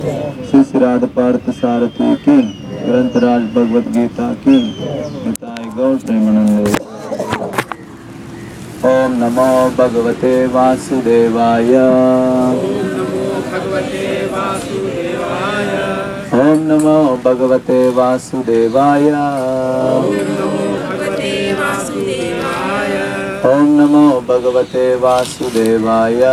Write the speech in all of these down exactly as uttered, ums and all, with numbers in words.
श्री श्रीराध पार्थ सारथी की, ग्रंथराज भगवद गीता की, निताय गौर प्रेमानंदे। ओम नमो भगवते वासुदेवाय। ओम नमो भगवते वासुदेवाय। ओम नमो भगवते वासुदेवाय।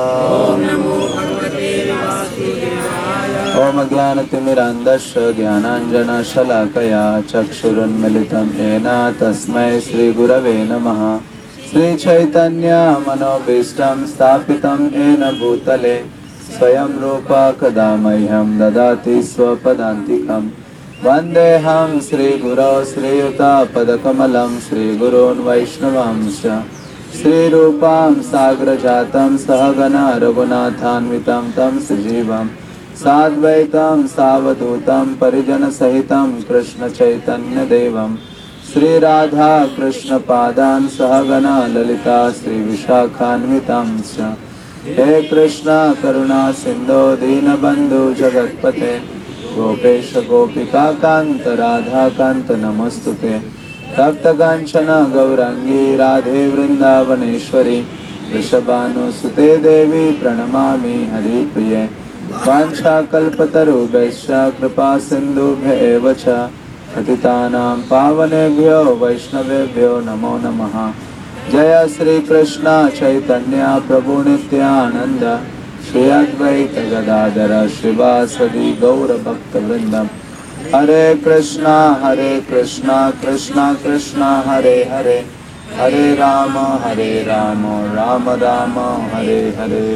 ओम अज्ञानतिमिरान्धस्य ज्ञानाञ्जनशलाकया चक्षुरुन्मिलितं येन तस्मै श्रीगुरवे नमः। श्रीचैतन्य मनोभीष्टं स्थापितं येन भूतले स्वयं रूपा कदा मह्यं ददाति स्वपदान्तिकं। वन्देऽहं श्रीगुरौ श्रीयुतापदकमलं श्रीगुरून् वैष्णवांश्च श्रीरूपां साग्रजातं सहगणा रघुनाथान्वितं तं सजीवं साद्वैतं सावधूतं परिजनसहितं कृष्णचैतन्यदेवं श्रीराधा कृष्णपादान् सहगणा ललिता श्रीविशाखान्वितांश्च। हे कृष्ण करुणा सिन्धो दीनबन्धु जगत्पते गोपेश गोपिका कान्त राधा कान्त नमस्तुते। तप्तकाञ्चन गौरांगी राधे वृन्दावनेश्वरी वृषभानुसुते देवी प्रणमामि हरिप्रिये। वाञ्छाकल्पतरुभ्यश्च कृपा सिन्धुभ्य एव च पतितानां पावनेभ्यो वैष्णवेभ्यो नमो नमः। जय श्री कृष्ण चैतन्य प्रभु नित्यानंद श्री अद्वैत गदाधर श्रीवासदि गौर भक्त वृंदम। हरे कृष्णा हरे कृष्णा कृष्णा कृष्णा हरे हरे हरे राम हरे राम राम राम हरे हरे।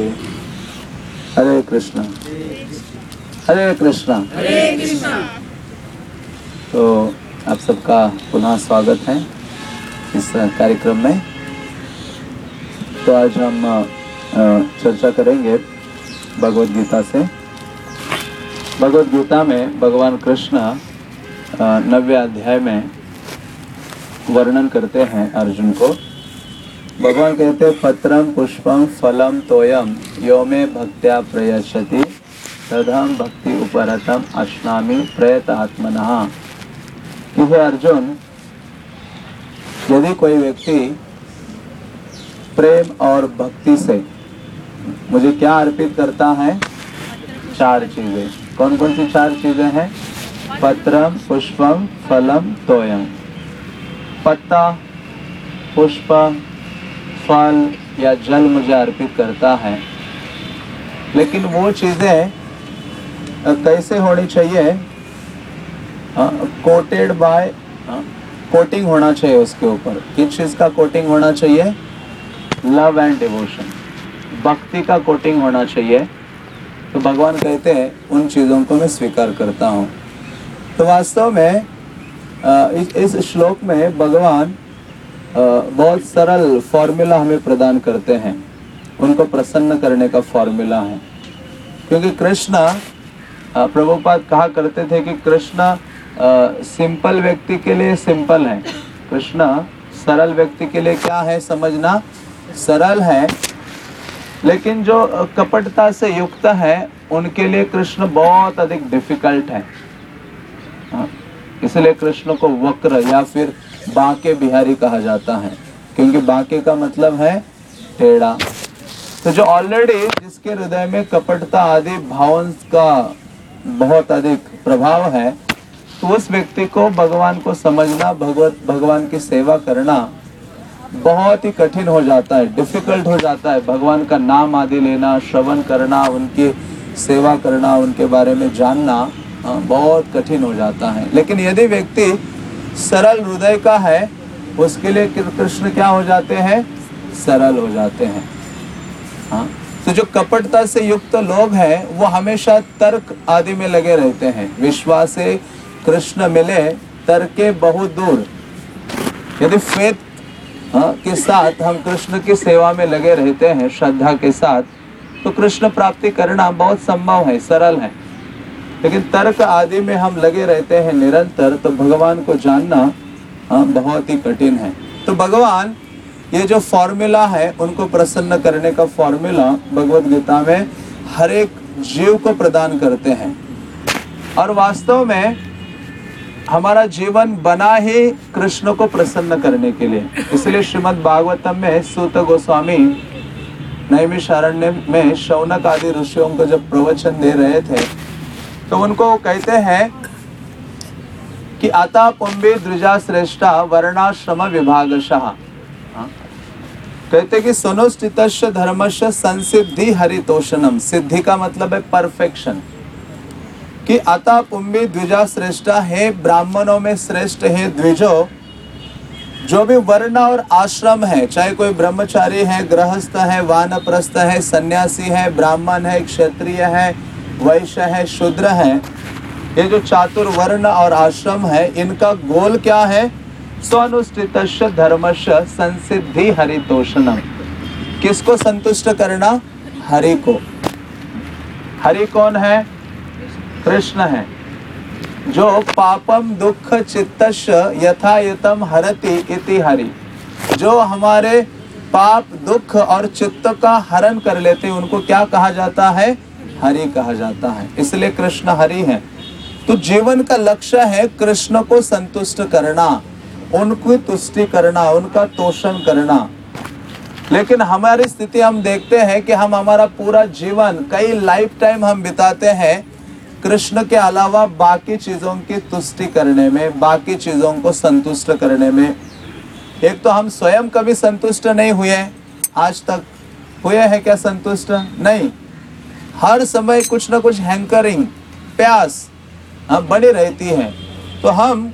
हरे कृष्णा हरे कृष्णा हरे कृष्णा। तो आप सबका पुनः स्वागत है इस कार्यक्रम में। तो आज हम चर्चा करेंगे भगवद गीता से। भगवद गीता में भगवान कृष्ण नव्वे अध्याय में वर्णन करते हैं अर्जुन को। भगवान कहते हैं पत्रम पुष्पम फलम तोयम यो मे भक्त्या प्रयच्छति तदहं भक्ति उपरतम अश्नामि प्रयत आत्मनः। कि हे अर्जुन, यदि कोई व्यक्ति प्रेम और भक्ति से मुझे क्या अर्पित करता है? चार चीजें। कौन कौन सी चार चीजें हैं? पत्रम पुष्पम फलम तोयम। पत्ता, पुष्प, फल या जल मुझे अर्पित करता है। लेकिन वो चीजें कैसे होनी चाहिए? कोटेड बाय, कोटिंग होना चाहिए उसके ऊपर। किस चीज का कोटिंग होना चाहिए? लव एंड डिवोशन, भक्ति का कोटिंग होना चाहिए। तो भगवान कहते हैं उन चीज़ों को मैं स्वीकार करता हूँ। तो वास्तव में इस, इस श्लोक में भगवान बहुत सरल फॉर्मूला हमें प्रदान करते हैं, उनको प्रसन्न करने का फॉर्मूला है। क्योंकि कृष्ण, प्रभुपाद कहा करते थे कि कृष्ण सिंपल व्यक्ति के लिए सिंपल है, कृष्ण सरल व्यक्ति के लिए क्या है समझना? सरल है। लेकिन जो कपटता से युक्त है उनके लिए कृष्ण बहुत अधिक डिफिकल्ट है। इसलिए कृष्ण को वक्र या फिर बांके बिहारी कहा जाता है, क्योंकि बांके का मतलब है टेढ़ा। तो जो ऑलरेडी जिसके हृदय में कपटता आदि भावों का बहुत अधिक प्रभाव है, तो उस व्यक्ति को भगवान को समझना, भगवत भगवान की सेवा करना बहुत ही कठिन हो जाता है, डिफिकल्ट हो जाता है। भगवान का नाम आदि लेना, श्रवण करना, उनकी सेवा करना, उनके बारे में जानना बहुत कठिन हो जाता है। लेकिन यदि व्यक्ति सरल हृदय का है, उसके लिए कृष्ण क्या हो जाते हैं? सरल हो जाते हैं। हाँ, तो जो कपटता से युक्त लोग हैं वो हमेशा तर्क आदि में लगे रहते हैं। विश्वास से कृष्ण मिले तर्के बहुत दूर। यदि फेथ हाँ, के साथ हम कृष्ण की सेवा में लगे रहते हैं, श्रद्धा के साथ, तो कृष्ण प्राप्ति करना बहुत संभव है, सरल है। लेकिन तर्क आदि में हम लगे रहते हैं निरंतर, तो भगवान को जानना हाँ, बहुत ही कठिन है। तो भगवान ये जो फॉर्मूला है, उनको प्रसन्न करने का फॉर्मूला भगवद गीता में हर एक जीव को प्रदान करते हैं। और वास्तव में हमारा जीवन बना ही कृष्ण को प्रसन्न करने के लिए। इसलिए श्रीमद् भागवतम में सूत गोस्वामी नैमिषारण्य में शौनक आदि ऋषियों को जब प्रवचन दे रहे थे तो उनको कहते हैं कि अतः पुंबे द्विजा श्रेष्ठा वर्णाश्रम विभागशः। कहते कि सुनुष्ठितस्य धर्मस्य संसिद्धि हरितोषणम। सिद्धि का मतलब है परफेक्शन। कि अतः पुंबे द्विजा श्रेष्ठा है, ब्राह्मणों में श्रेष्ठ है द्विजो, जो भी वर्ण और आश्रम है, चाहे कोई ब्रह्मचारी है, गृहस्थ है, वानप्रस्थ है, सन्यासी है, ब्राह्मण है, क्षत्रिय है, वैश्य है, शूद्र है, ये जो चातुर्वर्ण और आश्रम है, इनका गोल क्या है? स्वनुष्ठितस्य धर्मस्य संसिद्धि हरितोषणम। किसको संतुष्ट करना? हरि को। हरि कौन है? कृष्ण है, जो पापम दुख चित्तस्य यथायतम हरति इति हरि। जो हमारे पाप दुख और चित्त का हरण कर लेते हैं, उनको क्या कहा जाता है? हरि कहा जाता है। इसलिए कृष्ण हरि है। तो जीवन का लक्ष्य है कृष्ण को संतुष्ट करना, उनकी तुष्टि करना, उनका तोषण करना। लेकिन हमारी स्थिति हम देखते हैं कि हम हमारा पूरा जीवन, कई लाइफ टाइम हम बिताते हैं कृष्ण के अलावा बाकी चीज़ों की तुष्टि करने में, बाकी चीज़ों को संतुष्ट करने में। एक तो हम स्वयं कभी संतुष्ट नहीं हुए, आज तक हुए हैं क्या संतुष्ट? नहीं। हर समय कुछ ना कुछ हैंकरिंग, प्यास हम बनी रहती है। तो हम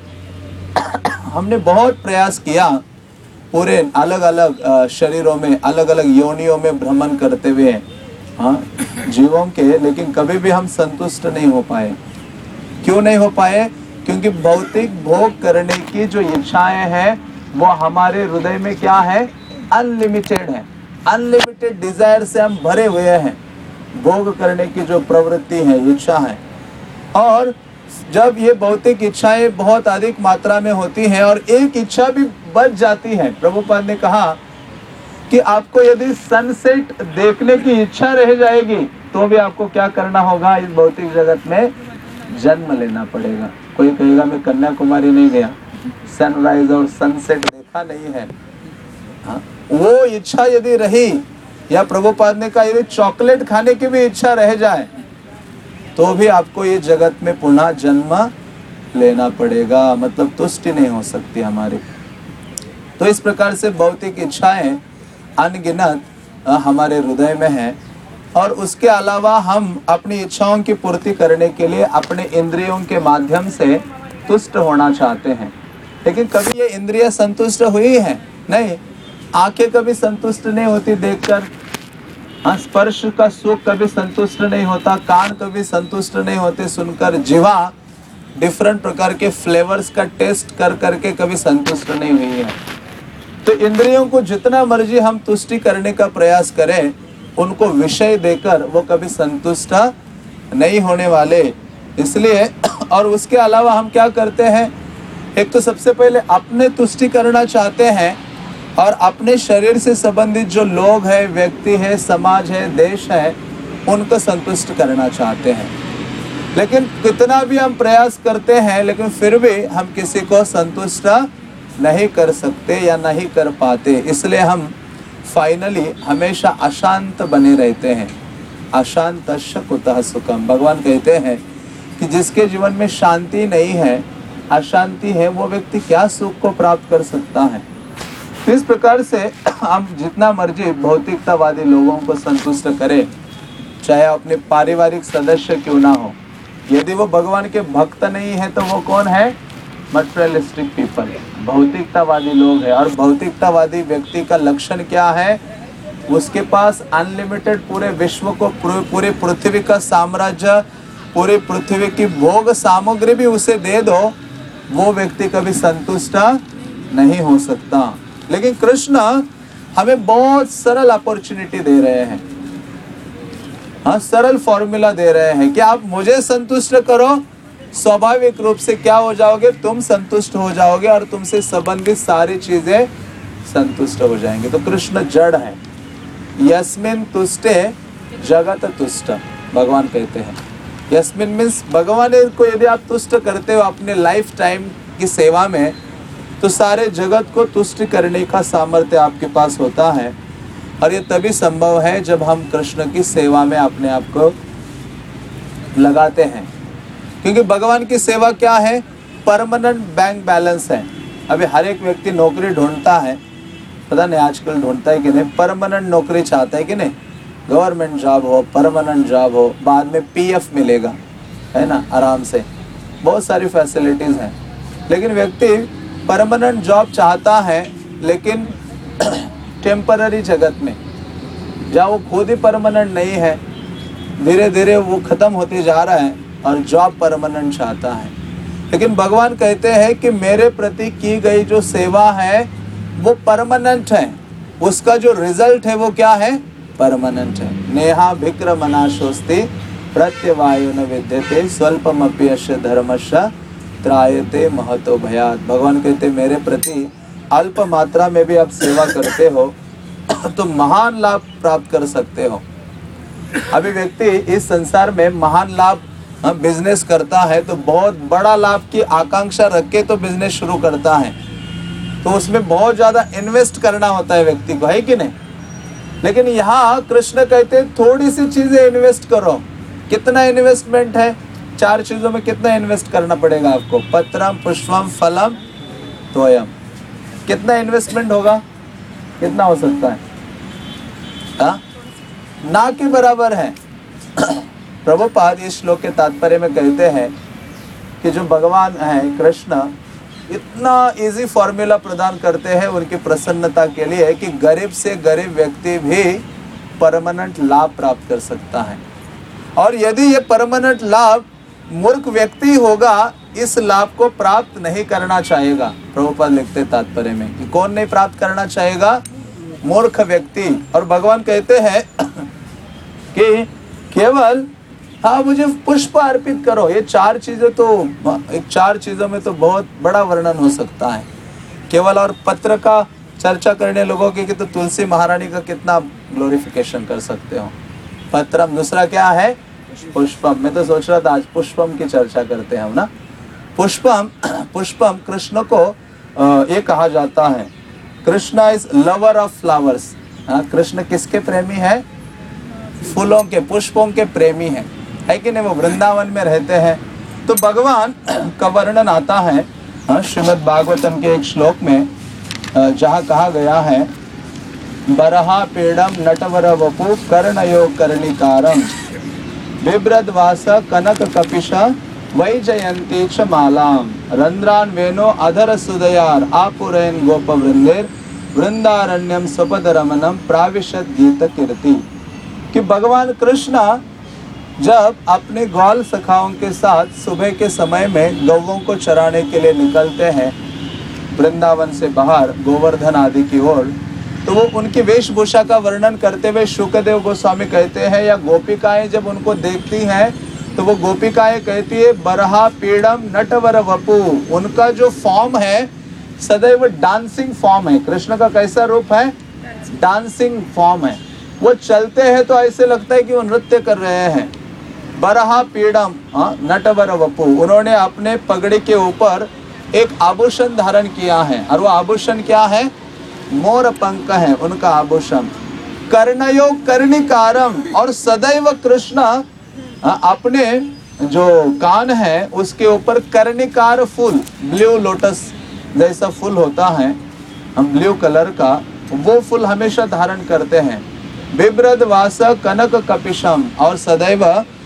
हमने बहुत प्रयास किया पूरे अलग अलग शरीरों में, अलग अलग योनियों में भ्रमण करते हुए, हाँ, जीवों के, लेकिन कभी भी हम संतुष्ट नहीं हो पाए। क्यों नहीं हो पाए? क्योंकि भौतिक भोग करने की जो इच्छाएं हैं वो हमारे हृदय में क्या है? अनलिमिटेड है। अनलिमिटेड डिजायर से हम भरे हुए हैं। भोग करने की जो प्रवृत्ति है, इच्छा है, और जब ये भौतिक इच्छाएं बहुत अधिक मात्रा में होती हैं और एक इच्छा भी बच जाती है, प्रभुपाद ने कहा कि आपको यदि सनसेट देखने की इच्छा रह जाएगी तो भी आपको क्या करना होगा? इस भौतिक जगत में जन्म लेना पड़ेगा। कोई कहेगा मैं कन्याकुमारी नहीं गया, सनराइज और सनसेट देखा नहीं है। हाँ, वो इच्छा यदि रही, या प्रभुपाद ने कहा यदि चॉकलेट खाने की भी इच्छा रह जाए तो भी आपको ये जगत में पुनः जन्म लेना पड़ेगा, मतलब तुष्टि नहीं हो सकती हमारी। तो इस प्रकार से भौतिक इच्छाएं अनगिनत हमारे हृदय में है, और उसके अलावा हम अपनी इच्छाओं की पूर्ति करने के लिए अपने इंद्रियों के माध्यम से तुष्ट होना चाहते हैं। लेकिन कभी ये इंद्रियां संतुष्ट हुई है? नहीं। आंखें कभी संतुष्ट नहीं होती देखकर, हाँ, स्पर्श का सुख कभी संतुष्ट नहीं होता, कान कभी संतुष्ट नहीं होते सुनकर, जीवा डिफरेंट प्रकार के फ्लेवर्स का टेस्ट कर करके कभी संतुष्ट नहीं हुई है। तो इंद्रियों को जितना मर्जी हम तुष्टि करने का प्रयास करें, उनको विषय देकर वो कभी संतुष्ट नहीं होने वाले। इसलिए और उसके अलावा हम क्या करते हैं? एक तो सबसे पहले अपने तुष्टि करना चाहते हैं, और अपने शरीर से संबंधित जो लोग हैं, व्यक्ति है, समाज है, देश है, उनको संतुष्ट करना चाहते हैं। लेकिन कितना भी हम प्रयास करते हैं, लेकिन फिर भी हम किसी को संतुष्ट नहीं कर सकते या नहीं कर पाते। इसलिए हम फाइनली हमेशा अशांत बने रहते हैं। अशांतस्य कुतः सुखम। भगवान कहते हैं कि जिसके जीवन में शांति नहीं है, अशांति है, वो व्यक्ति क्या सुख को प्राप्त कर सकता है? इस प्रकार से हम जितना मर्जी भौतिकतावादी लोगों को संतुष्ट करें, चाहे अपने पारिवारिक सदस्य क्यों ना हो, यदि वो भगवान के भक्त नहीं है तो वो कौन है? मटेरियलिस्टिक पीपल, भौतिकतावादी लोग हैं। और भौतिकतावादी व्यक्ति का लक्षण क्या है? उसके पास अनलिमिटेड पूरे विश्व को, पूरे पृथ्वी का साम्राज्य, पूरी पृथ्वी की भोग सामग्री भी उसे दे दो, वो व्यक्ति कभी संतुष्ट नहीं हो सकता। लेकिन कृष्ण हमें बहुत सरल अपॉर्चुनिटी दे रहे हैं, हाँ, सरल फॉर्मूला दे रहे हैं कि आप मुझे संतुष्ट करो, स्वाभाविक रूप से क्या हो जाओगे? तुम संतुष्ट हो जाओगे और तुमसे संबंधित सारी चीजें संतुष्ट हो जाएंगे। तो कृष्ण जड़ है। यस्मिन तुष्टे जगत तुष्ट। भगवान कहते हैं। यस्मिन मीन्स भगवान को यदि आप तुष्ट करते हो अपने लाइफ टाइम की सेवा में, तो सारे जगत को तुष्ट करने का सामर्थ्य आपके पास होता है। और ये तभी संभव है जब हम कृष्ण की सेवा में अपने आप को लगाते हैं। क्योंकि भगवान की सेवा क्या है? परमानेंट बैंक बैलेंस है। अभी हर एक व्यक्ति नौकरी ढूंढता है, पता नहीं आजकल ढूंढता है कि नहीं, परमानेंट नौकरी चाहता है कि नहीं, गवर्नमेंट जॉब हो, परमानेंट जॉब हो, बाद में पीएफ मिलेगा, है ना, आराम से, बहुत सारी फैसिलिटीज़ हैं। लेकिन व्यक्ति परमानेंट जॉब चाहता है, लेकिन टेम्पररी जगत में, जहाँ वो खुद ही परमानेंट नहीं है, धीरे धीरे वो ख़त्म होते जा रहा है और जॉब परमानेंट चाहता है। लेकिन भगवान कहते हैं कि मेरे प्रति की गई जो सेवा है वो परमानेंट है, उसका जो रिजल्ट है वो क्या है? परमानेंट है। नेहा विक्रमनाशोस्ति प्रत्यवायो न विद्यते स्वल्पमपि अस्य धर्मस्य त्रायते महतो भयात्। भगवान कहते मेरे प्रति अल्प मात्रा में भी आप सेवा करते हो तो महान लाभ प्राप्त कर सकते हो। अभी व्यक्ति इस संसार में महान लाभ बिजनेस करता है तो बहुत बड़ा लाभ की आकांक्षा रख के तो बिजनेस शुरू करता है, तो उसमें बहुत ज़्यादा इन्वेस्ट करना होता है व्यक्ति को, है कि नहीं? लेकिन यहाँ कृष्ण कहते हैं थोड़ी सी चीज़ें इन्वेस्ट करो। कितना इन्वेस्टमेंट है? चार चीज़ों में कितना इन्वेस्ट करना पड़ेगा आपको? पत्रम, पुष्पम, फलम, तोयम। कितना इन्वेस्टमेंट होगा? कितना हो सकता है? हाँ, ना के बराबर है। प्रभुपाद इस श्लोक के तात्पर्य में कहते हैं कि जो भगवान हैं कृष्ण इतना इजी फॉर्मूला प्रदान करते हैं उनकी प्रसन्नता के लिए कि गरीब से गरीब व्यक्ति भी परमानेंट लाभ प्राप्त कर सकता है। और यदि ये परमानेंट लाभ मूर्ख व्यक्ति होगा, इस लाभ को प्राप्त नहीं करना चाहेगा। प्रभुपाद लिखते तात्पर्य में कि कौन नहीं प्राप्त करना चाहेगा? मूर्ख व्यक्ति। और भगवान कहते हैं कि केवल हाँ मुझे पुष्प अर्पित करो। ये चार चीज़ें तो एक चार चीज़ों में तो बहुत बड़ा वर्णन हो सकता है केवल। और पत्र का चर्चा करने लोगों की कि तो तुलसी महारानी का कितना ग्लोरिफिकेशन कर सकते हो। पत्रम, दूसरा क्या है? पुष्पम। मैं तो सोच रहा था आज पुष्पम की चर्चा करते हैं हम ना। पुष्पम पुष्पम कृष्ण को ये कहा जाता है, Krishna is lover of flowers. Krishna किसके प्रेमी है? फूलों के, पुष्पों के प्रेमी हैं, है कि नहीं? वो वृंदावन में रहते हैं। तो भगवान का वर्णन आता है श्रीमद् भागवतम के एक श्लोक में, जहाँ कहा गया है बरहा पेड़म नटवर वपु कर्णयो कर्णिकारम बिभ्रद्वास कनक कपिश वैजयंती च मालाम रंध्रान वेनो अधर सुदयार आपुरैन गोप वृंदेर वृंदारण्यम स्वपद रमनम प्राविशद गीत कीर्ति। कि भगवान कृष्ण जब अपने ग्वाल सखाओं के साथ सुबह के समय में गौवों को चराने के लिए निकलते हैं वृंदावन से बाहर गोवर्धन आदि की ओर, तो वो उनकी वेशभूषा का वर्णन करते हुए शुकदेव गोस्वामी कहते हैं, या गोपिकाएं जब उनको देखती हैं तो वो गोपिकाएं कहती है बरहा पीड़म नटवर वपु। उनका जो फॉर्म है सदैव डांसिंग फॉर्म है। कृष्ण का कैसा रूप है? डांसिंग फॉर्म है। वो चलते हैं तो ऐसे लगता है कि वो नृत्य कर रहे हैं। बरहा पीड़म नटवर वपु, उन्होंने अपने पगड़ी के ऊपर एक आभूषण धारण किया है, और वो आभूषण क्या है? मोर पंख है उनका आभूषण। कर्णयो कर्णिकारम, और सदैव कृष्ण अपने जो कान है उसके ऊपर कर्णिकार फूल, ब्लू लोटस जैसा फूल होता है ब्लू कलर का, वो फूल हमेशा धारण करते हैं। बिभ्रद्वास कनक कपिशम, और सदैव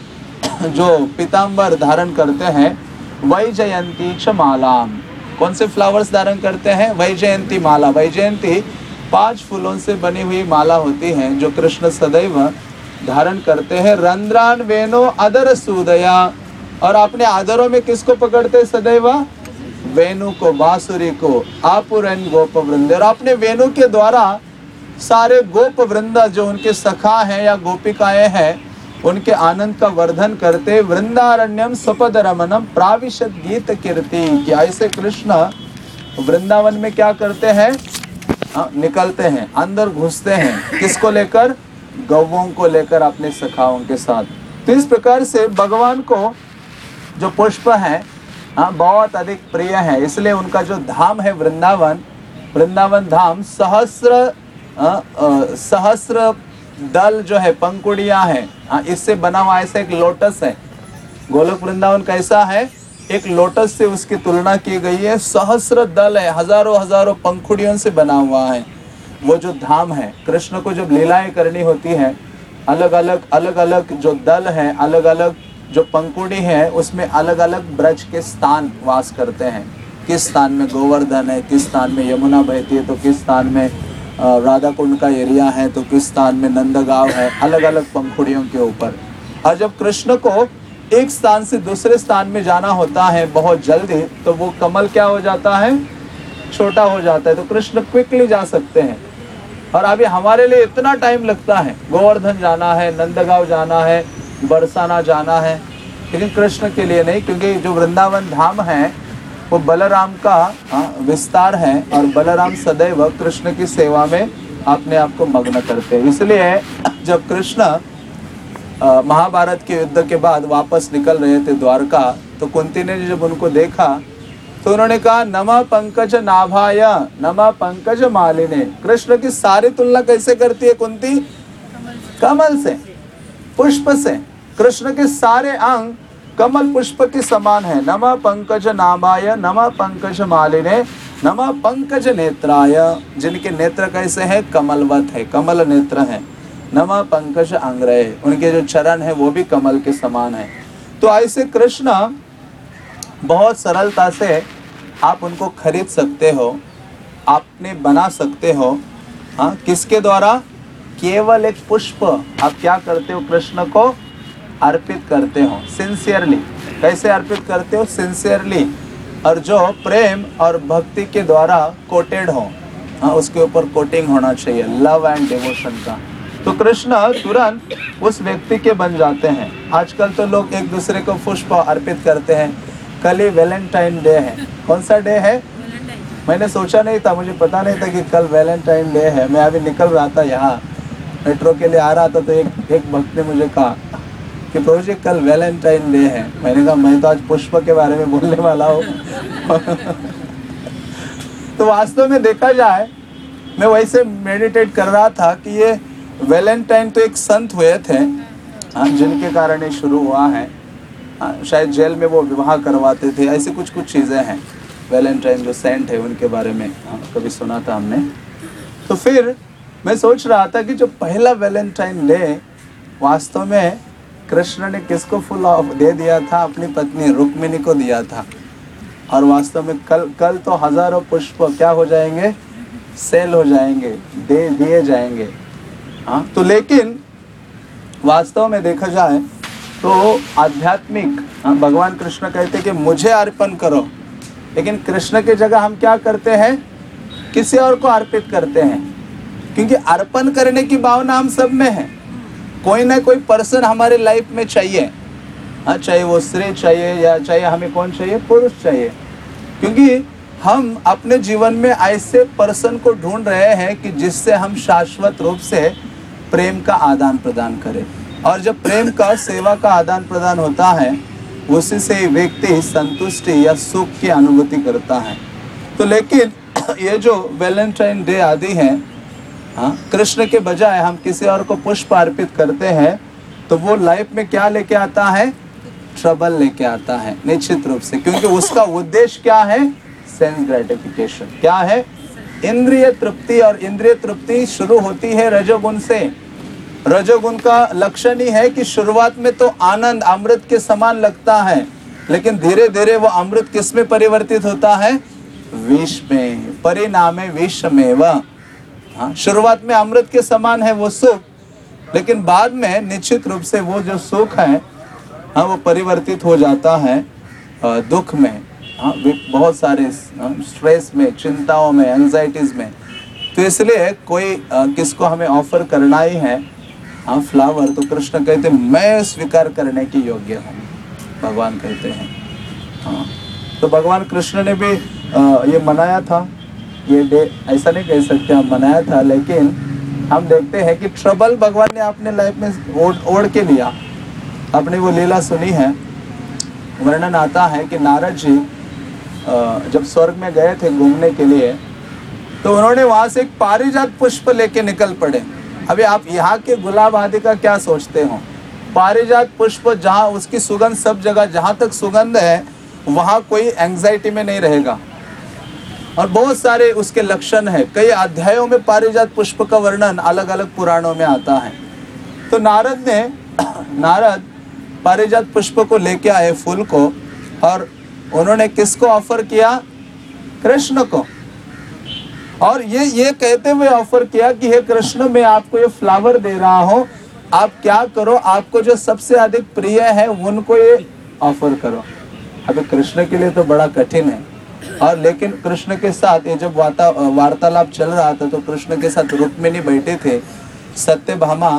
जो पीताम्बर धारण करते हैं। वैजयंती च मालाम, कौन से फ्लावर्स धारण करते हैं? वैजयंती माला। वैजयंती पांच फूलों से बनी हुई माला होती है जो कृष्ण सदैव धारण करते हैं। रंध्रान वेनो अदर सुदया, और अपने आदरों में किसको पकड़ते सदैव? वेणु को, बांसुरी को। आपुरन गोप वृंद, और अपने वेणु के द्वारा सारे गोप वृंदा जो उनके सखा हैं या गोपिकाएं हैं उनके आनंद का वर्धन करते। वृंदारण्यम स्वपद रमनम प्राविशद गीत कीर्ति, कि ऐसे कृष्ण वृंदावन में क्या करते हैं? हाँ, निकलते हैं, अंदर घुसते हैं। किसको लेकर? गौवों को लेकर, अपने सखाओं के साथ। तो इस प्रकार से भगवान को जो पुष्प है हाँ बहुत अधिक प्रिय है, इसलिए उनका जो धाम है वृंदावन, वृंदावन धाम सहस्र आ, आ, सहस्र दल जो है पंखुड़ियां हैं हाँ, इससे बना हुआ ऐसा एक लोटस है। गोलोक वृंदावन कैसा है, एक लोटस से उसकी तुलना की गई है। सहस्र दल है, हजारों हजारों पंखुड़ियों से बना हुआ है वो जो धाम है। कृष्ण को जब लीलाएं करनी होती है, अलग अलग अलग अलग जो दल है, अलग अलग जो पंखुड़ी है, उसमें अलग अलग ब्रज के स्थान वास करते हैं। किस स्थान में गोवर्धन है, किस स्थान में यमुना बहती है, तो किस स्थान में राधा कुंड का एरिया है, तो किस स्थान में नंदगांव है, अलग अलग पंखुड़ियों के ऊपर। और जब कृष्ण को एक स्थान से दूसरे स्थान में जाना होता है बहुत जल्दी, तो वो कमल क्या हो जाता है, छोटा हो जाता है, तो कृष्ण क्विकली जा सकते हैं। और अभी हमारे लिए इतना टाइम लगता है, गोवर्धन जाना है, नंदगांव जाना है, बरसाना जाना है, लेकिन कृष्ण के लिए नहीं, क्योंकि जो वृंदावन धाम है वो बलराम का हाँ, विस्तार है और बलराम सदैव कृष्ण की सेवा में अपने आप को मग्न करते हैं। इसलिए जब कृष्ण महाभारत के युद्ध के बाद वापस निकल रहे थे द्वारका, तो कुंती ने जब उनको देखा तो उन्होंने कहा नमः पंकज नाभाय नमः पंकज मालिने। कृष्ण की सारी तुलना कैसे करती है कुंती, कमल से, पुष्प से। कृष्ण के सारे अंग कमल पुष्प के समान है। नमः पंकज नाभाय नमः पंकज मालिने नमः पंकज नेत्राय, जिनके नेत्र कैसे हैं, कमलवत है, कमल नेत्र है। नमः पंकज अंग्रय, उनके जो चरण है वो भी कमल के समान है। तो ऐसे कृष्ण बहुत सरलता से आप उनको खरीद सकते हो, आपने बना सकते हो। हाँ, किसके द्वारा, केवल एक पुष्प आप क्या करते हो, कृष्ण को अर्पित करते हो सिंसियरली। कैसे अर्पित करते हो, सिंसियरली, और जो प्रेम और भक्ति के द्वारा कोटेड हो, हाँ, उसके ऊपर कोटिंग होना चाहिए, लव एंड डिवोशन का। तो कृष्ण तुरंत उस व्यक्ति के बन जाते हैं। आजकल तो लोग एक दूसरे को पुष्प अर्पित करते हैं। कल ही वैलेंटाइन डे है। कौन सा डे है, मैंने सोचा नहीं था, मुझे पता नहीं था कि कल वैलेंटाइन डे है। मैं अभी निकल रहा था, यहाँ मेट्रो के लिए आ रहा था, तो एक एक भक्त ने मुझे कहा कि प्रभु जी कल वैलेंटाइन डे है। मैंने कहा मैं तो आज पुष्प के बारे में बोलने वाला हूँ। तो वास्तव में देखा जाए, मैं वैसे मेडिटेट कर रहा था कि ये वैलेंटाइन तो एक संत हुए थे, हाँ, जिनके कारण ये शुरू हुआ है। हाँ, शायद जेल में वो विवाह करवाते थे, ऐसी कुछ कुछ चीज़ें हैं। वैलेंटाइन जो सेंट है उनके बारे में हाँ, कभी सुना था हमने। तो फिर मैं सोच रहा था कि जो पहला वैलेंटाइन डे वास्तव में कृष्ण ने किसको फुल ऑफ दे दिया था, अपनी पत्नी रुक्मिणी को दिया था। और वास्तव में कल कल तो हजारों पुष्प क्या हो जाएंगे, सेल हो जाएंगे, दे दिए जाएंगे। हाँ, तो लेकिन वास्तव में देखा जाए तो आध्यात्मिक हाँ, भगवान कृष्ण कहते हैं कि मुझे अर्पण करो, लेकिन कृष्ण की जगह हम क्या करते हैं, किसी और को अर्पित करते हैं। क्योंकि अर्पण करने की भावना हम सब में है। कोई ना कोई पर्सन हमारे लाइफ में चाहिए, हाँ, चाहे वो स्त्री चाहिए या चाहे हमें कौन चाहिए, पुरुष चाहिए। क्योंकि हम अपने जीवन में ऐसे पर्सन को ढूंढ रहे हैं कि जिससे हम शाश्वत रूप से प्रेम का आदान प्रदान करें। और जब प्रेम का, सेवा का आदान प्रदान होता है, उसी से व्यक्ति संतुष्टि या सुख की अनुभूति करता है। तो लेकिन ये जो वैलेंटाइन डे आदि है, हाँ, कृष्ण के बजाय हम किसी और को पुष्प अर्पित करते हैं, तो वो लाइफ में क्या लेके आता है, ट्रबल लेके आता है निश्चित रूप से। क्योंकि उसका उद्देश्य क्या है, सेंस ग्रेटिफिकेशन। क्या है, इंद्रिय तृप्ति। और इंद्रिय तृप्ति शुरू होती है रजोगुण से। रजोगुण का लक्षण ही है कि शुरुआत में तो आनंद अमृत के समान लगता है, लेकिन धीरे धीरे वो अमृत किस में परिवर्तित होता है, विष में। परिणामे विष में वह, हाँ, शुरुआत में अमृत के समान है वो सुख, लेकिन बाद में निश्चित रूप से वो जो सुख है, हाँ, वो परिवर्तित हो जाता है दुख में, हाँ, बहुत सारे स्ट्रेस में, चिंताओं में, एंजाइटीज में। तो इसलिए कोई किसको हमें ऑफर करना ही है, हाँ, फ्लावर, तो कृष्ण कहते हैं मैं स्वीकार करने की योग्य हूँ, भगवान कहते हैं। हाँ, तो भगवान कृष्ण ने भी आ, ये मनाया था ये डे, ऐसा नहीं कह सकते हम मनाया था, लेकिन हम देखते हैं कि ट्रबल भगवान ने अपने लाइफ में ओढ़ ओढ़ के लिया। आपने वो लीला सुनी है, वर्णन आता है कि नारद जी जब स्वर्ग में गए थे घूमने के लिए, तो उन्होंने वहां से एक पारिजात पुष्प लेके निकल पड़े। अभी आप यहाँ के गुलाब आदि का क्या सोचते हो? पारिजात पुष्प जहाँ उसकी सुगंध सब जगह, जहाँ तक सुगंध है वहाँ कोई एंग्जाइटी में नहीं रहेगा। और बहुत सारे उसके लक्षण है, कई अध्यायों में पारिजात पुष्प का वर्णन अलग अलग पुराणों में आता है। तो नारद ने नारद पारिजात पुष्प को लेके आए, फूल को, और उन्होंने किसको ऑफर किया? कृष्ण को। और ये ये कहते हुए ऑफर किया कि हे कृष्ण, मैं आपको ये फ्लावर दे रहा हूँ, आप क्या करो, आपको जो सबसे अधिक प्रिय है उनको ये ऑफर करो। अभी कृष्ण के लिए तो बड़ा कठिन है, और लेकिन कृष्ण के साथ ये जब वार्ता वार्तालाप चल रहा था तो कृष्ण के साथ रुक्मिणी बैठे थे, सत्यभामा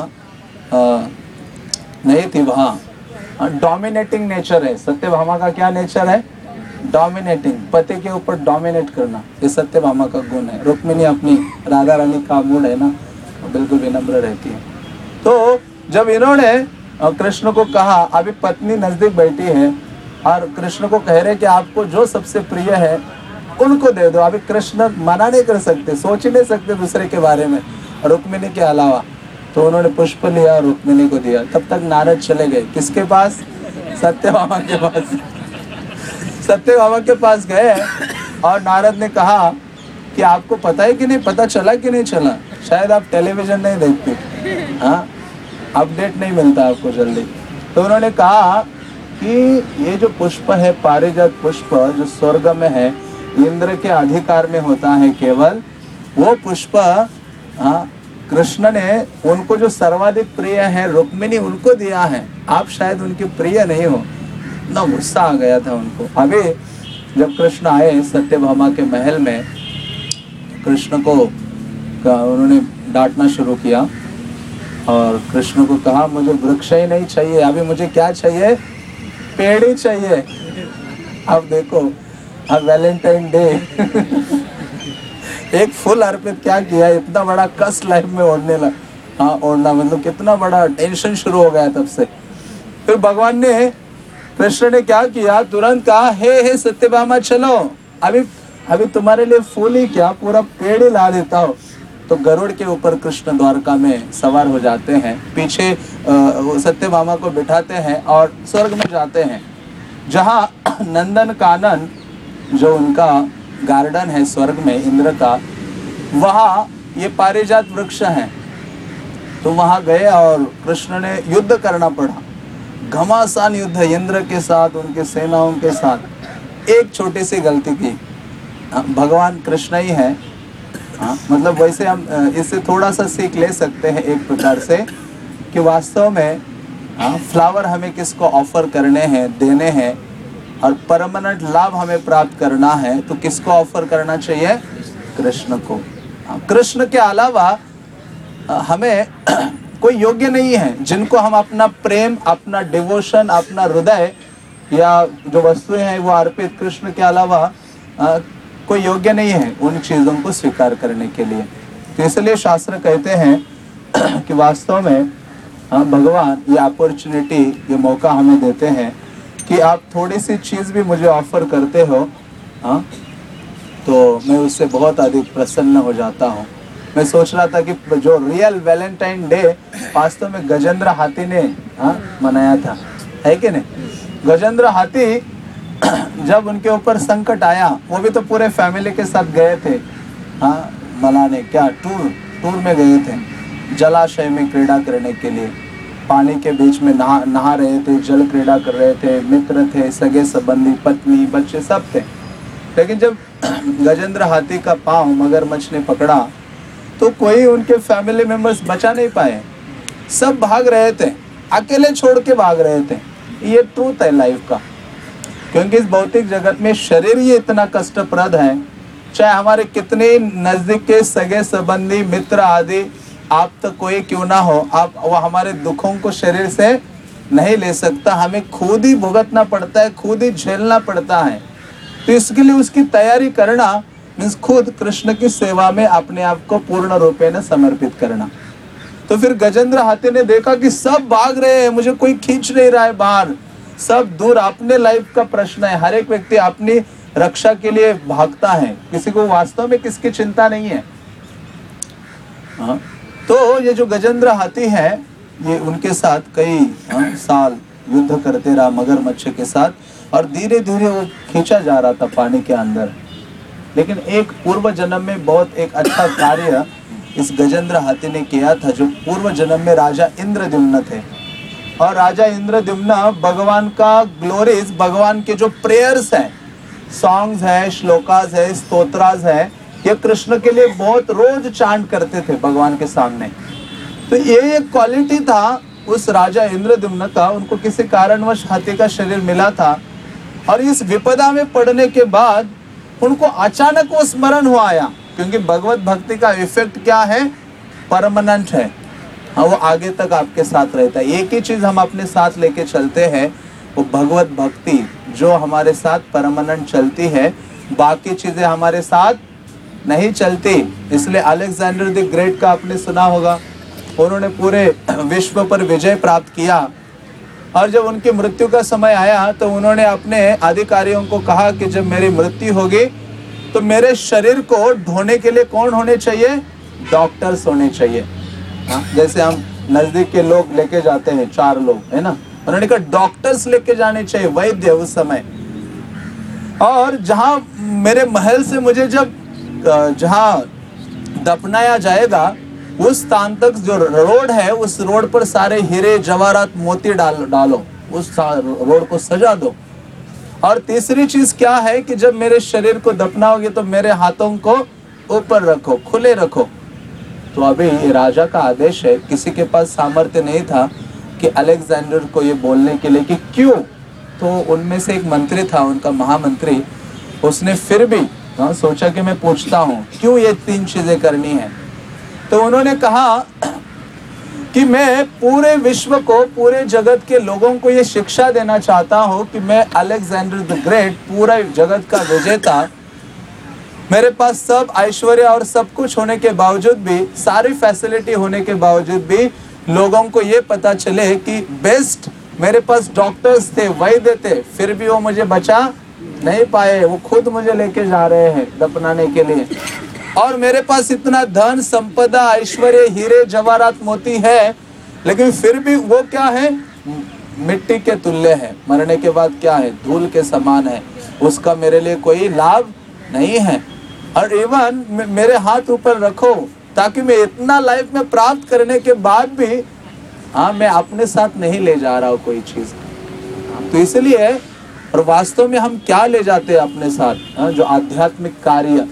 नहीं थी वहाँ। डोमिनेटिंग नेचर है सत्यभामा का। क्या नेचर है? डोमिनेटिंग, पति के ऊपर डोमिनेट करना, ये सत्यभामा का गुण है। रुक्मिणी अपनी राधा रानी का मूड है ना, बिल्कुल विनम्र रहती है। तो जब इन्होंने कृष्ण को कहा, अभी पत्नी नजदीक बैठी है और कृष्ण को कह रहे कि आपको जो सबसे प्रिय है उनको दे दो। अभी कृष्ण मना नहीं कर सकते, सोच ही नहीं सकते दूसरे के बारे में रुक्मिणी के अलावा। तो उन्होंने पुष्प लिया और रुक्मिणी को दिया। तब तक नारद चले गए किसके पास? सत्यभामा के पास। सत्यभामा के पास गए और नारद ने कहा कि आपको पता है कि नहीं, पता चला कि नहीं चला? शायद आप टेलीविजन नहीं देखते, हाँ, अपडेट नहीं मिलता आपको जल्दी। तो उन्होंने कहा कि ये जो पुष्प है पारिजात पुष्प, जो स्वर्ग में है, इंद्र के अधिकार में होता है केवल, वो पुष्प हाँ कृष्ण ने उनको जो सर्वाधिक प्रिय है रुक्मिणी, उनको दिया है। आप शायद उनके प्रिय नहीं हो। ना गुस्सा आ गया था उनको। अभी जब कृष्ण आए सत्यभामा के महल में, कृष्ण को उन्होंने डांटना शुरू किया और कृष्ण को कहा मुझे वृक्ष ही नहीं चाहिए, अभी मुझे क्या चाहिए? पेड़ ही चाहिए। अब देखो, अब वैलेंटाइन डे एक फूल अर्पित क्या किया, इतना बड़ा कष्ट लाइफ में ओढ़ने लगा। हाँ, ओढ़ना मतलब कितना बड़ा टेंशन शुरू हो गया तब से। फिर भगवान ने, कृष्ण ने क्या किया, तुरंत कहा हे हे सत्यभामा चलो, अभी अभी तुम्हारे लिए फूल ही क्या, पूरा पेड़ ही ला देता हो। तो गरुड़ के ऊपर कृष्ण द्वारका में सवार हो जाते हैं, पीछे सत्यभामा को बिठाते हैं और स्वर्ग में जाते हैं, जहाँ नंदन कानन जो उनका गार्डन है स्वर्ग में इंद्र का, वहाँ ये पारिजात वृक्ष है। तो वहाँ गए और कृष्ण ने युद्ध करना पड़ा, घमासान युद्ध इंद्र के साथ, उनके सेनाओं के साथ। एक छोटी सी गलती की, भगवान कृष्ण ही है, हाँ, मतलब वैसे हम इससे थोड़ा सा सीख ले सकते हैं एक प्रकार से कि वास्तव में हाँ, फ्लावर हमें किसको ऑफर करने हैं, देने हैं, और परमानेंट लाभ हमें प्राप्त करना है तो किसको ऑफर करना चाहिए? कृष्ण को। हाँ, कृष्ण के अलावा हमें कोई योग्य नहीं है जिनको हम अपना प्रेम, अपना डिवोशन, अपना हृदय या जो वस्तुएं हैं वो अर्पित, कृष्ण के अलावा आ, कोई योग्य नहीं है उन चीज़ों को स्वीकार करने के लिए। तो इसलिए शास्त्र कहते हैं कि वास्तव में हाँ, भगवान ये अपॉर्चुनिटी, ये मौका हमें देते हैं कि आप थोड़ी सी चीज़ भी मुझे ऑफर करते हो, हाँ, तो मैं उससे बहुत अधिक प्रसन्न हो जाता हूँ। मैं सोच रहा था कि जो रियल वैलेंटाइन डे वास्तव में गजेंद्र हाथी ने हाँ मनाया था, है कि नहीं? गजेंद्र हाथी जब उनके ऊपर संकट आया, वो भी तो पूरे फैमिली के साथ गए थे हाँ मनाने, क्या टूर टूर में गए थे, जलाशय में क्रीड़ा करने के लिए, पानी के बीच में नहा नहा रहे थे, जल क्रीड़ा कर रहे थे, मित्र थे, सगे संबंधी, पत्नी, बच्चे सब थे। लेकिन जब गजेंद्र हाथी का पाँव मगरमच्छ ने पकड़ा तो कोई उनके फैमिली मेंबर्स बचा नहीं पाए, सब भाग रहे थे, अकेले छोड़ के भाग रहे थे। ये ट्रूथ है लाइफ का, क्योंकि इस भौतिक जगत में शरीर ही इतना कष्टप्रद है, चाहे हमारे कितने नजदीक के सगे संबंधी, मित्र आदि आप तक कोई क्यों ना हो, आप वो हमारे दुखों को शरीर से नहीं ले सकता, हमें खुद ही भुगतना पड़ता है, खुद ही झेलना पड़ता है। तो इसके लिए उसकी तैयारी करना मीन्स खुद कृष्ण की सेवा में अपने आप को पूर्ण रूपे न समर्पित करना। तो फिर गजेंद्र हाथी ने देखा कि सब भाग रहे हैं, मुझे कोई खींच नहीं रहा है बाहर, सब दूर, अपने लाइफ का प्रश्न है, हर एक व्यक्ति अपनी रक्षा के लिए भागता है, किसी को वास्तव में किसकी चिंता नहीं है। हाँ, तो ये जो गजेंद्र हाथी है ये उनके साथ कई हाँ, साल युद्ध करते रहा मगरमच्छ के साथ, और धीरे धीरे वो खींचा जा रहा था पानी के अंदर। लेकिन एक पूर्व जन्म में बहुत एक अच्छा कार्य इस गजेंद्र हाथी ने किया था, जो पूर्व जन्म में राजा इंद्रद्युम्न थे। और राजा इंद्रद्युम्न भगवान का ग्लोरीज, भगवान के जो प्रेयर्स है, सॉन्ग्स है, श्लोकास है, स्तोत्रास है, ये कृष्ण के लिए बहुत रोज चांट करते थे भगवान के सामने। तो ये एक क्वालिटी था उस राजा इंद्रद्युम्न का, उनको किसी कारणवश हाथी का शरीर मिला था, और इस विपदा में पड़ने के बाद उनको अचानक वो स्मरण हुआ आया, क्योंकि भगवत भक्ति का इफेक्ट क्या है, परमानेंट है। हाँ, वो आगे तक आपके साथ रहता है। एक ही चीज हम अपने साथ लेके चलते हैं, वो भगवत भक्ति जो हमारे साथ परमानेंट चलती है, बाकी चीजें हमारे साथ नहीं चलती। इसलिए अलेक्जेंडर द ग्रेट का आपने सुना होगा, उन्होंने पूरे विश्व पर विजय प्राप्त किया, और जब उनकी मृत्यु का समय आया तो उन्होंने अपने अधिकारियों को कहा कि जब मेरी मृत्यु होगी तो मेरे शरीर को ढोने के लिए कौन होने चाहिए, डॉक्टर्स होने चाहिए। हाँ, जैसे हम नजदीक के लोग लेके जाते हैं, चार लोग है ना, उन्होंने कहा डॉक्टर्स लेके जाने चाहिए, वैद्य उस समय। और जहां मेरे महल से मुझे जब जहां दफनाया जाएगा, उस स्थान तक जो रोड है, उस रोड पर सारे हीरे जवाहरात मोती डाल डालो, उस रोड को सजा दो। और तीसरी चीज क्या है कि जब मेरे शरीर को दफनाओगे तो मेरे हाथों को ऊपर रखो, खुले रखो। तो अभी ये राजा का आदेश है, किसी के पास सामर्थ्य नहीं था कि अलेक्जेंडर को ये बोलने के लिए कि क्यों। तो उनमें से एक मंत्री था, उनका महामंत्री, उसने फिर भी हाँ, सोचा कि मैं पूछता हूँ क्यों ये तीन चीजें करनी है। तो उन्होंने कहा कि मैं पूरे विश्व को, पूरे जगत के लोगों को ये शिक्षा देना चाहता हूँ कि मैं अलेक्जेंडर द ग्रेट, पूरा जगत का विजेता, मेरे पास सब ऐश्वर्य और सब कुछ होने के बावजूद भी, सारी फैसिलिटी होने के बावजूद भी लोगों को ये पता चले कि बेस्ट मेरे पास डॉक्टर्स थे, वैद्य थे, फिर भी वो मुझे बचा नहीं पाए, वो खुद मुझे लेके जा रहे हैं दफनाने के लिए। और मेरे पास इतना धन संपदा, ऐश्वर्य, हीरे जवाहरात मोती है, लेकिन फिर भी वो क्या है, मिट्टी के तुल्य है, मरने के बाद क्या है, धूल के समान है, उसका मेरे लिए कोई लाभ नहीं है। और इवन मेरे हाथ ऊपर रखो ताकि मैं इतना लाइफ में प्राप्त करने के बाद भी हाँ मैं अपने साथ नहीं ले जा रहा हूँ कोई चीज। तो इसलिए, और वास्तव में हम क्या ले जाते हैं अपने साथ, हाँ, जो आध्यात्मिक कार्य,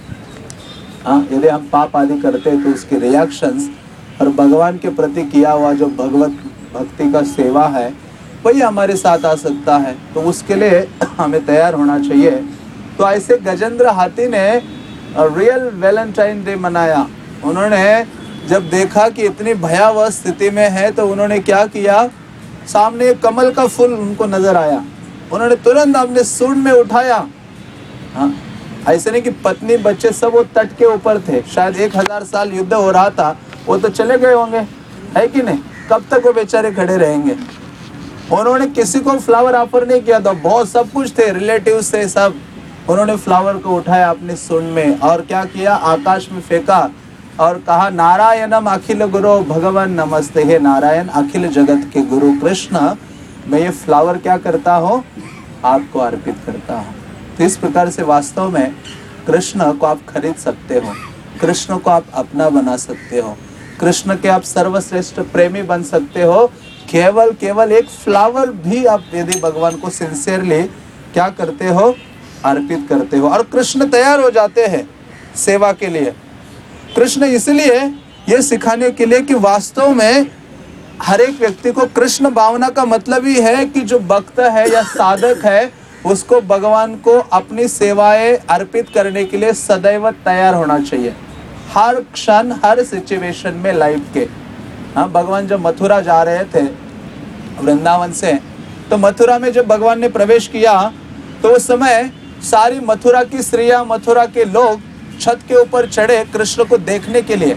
हाँ, यदि हम पाप आदि करते हैं तो उसके रिएक्शंस, और भगवान के प्रति किया हुआ जो भगवत भक्ति का सेवा है वही हमारे साथ आ सकता है। तो उसके लिए हमें तैयार होना चाहिए। तो ऐसे गजेंद्र हाथी ने रियल वैलेंटाइन डे मनाया। उन्होंने जब देखा कि इतनी भयावह स्थिति में है तो उन्होंने क्या किया, सामने एक कमल का फूल उनको नजर आया, उन्होंने तुरंत अपने सूंड में उठाया। हाँ, ऐसे नहीं कि पत्नी बच्चे सब वो तट के ऊपर थे, शायद एक हजार साल युद्ध हो रहा था, वो तो चले गए होंगे, है कि नहीं, कब तक वो बेचारे खड़े रहेंगे। उन्होंने किसी को फ्लावर ऑफर नहीं किया था, बहुत सब कुछ थे, रिलेटिव्स थे सब, उन्होंने फ्लावर को उठाया अपनी सूंड में और क्या किया, आकाश में फेंका और कहा नारायणम अखिल गुरु भगवान नमस्ते, हे नारायण अखिल जगत के गुरु कृष्ण, मैं ये फ्लावर क्या करता हूँ, आपको अर्पित करता हूँ। तो इस प्रकार से वास्तव में कृष्ण को आप खरीद सकते हो, कृष्ण को आप अपना बना सकते हो, कृष्ण के आप सर्वश्रेष्ठ प्रेमी बन सकते हो। केवल केवल एक फ्लावर भी आप यदि भगवान को सिंसियरली क्या करते हो, अर्पित करते हो, और कृष्ण तैयार हो जाते हैं सेवा के लिए। कृष्ण इसलिए ये सिखाने के लिए कि वास्तव में हर एक व्यक्ति को कृष्ण भावना का मतलब ही है कि जो भक्त है या साधक है उसको भगवान को अपनी सेवाएं अर्पित करने के लिए सदैव तैयार होना चाहिए, हर क्षण हर सिचुएशन में लाइफ के। हाँ, भगवान जब मथुरा जा रहे थे वृंदावन से, तो मथुरा में जब भगवान ने प्रवेश किया तो उस समय सारी मथुरा की स्त्रियां, मथुरा के लोग छत के ऊपर चढ़े कृष्ण को देखने के लिए,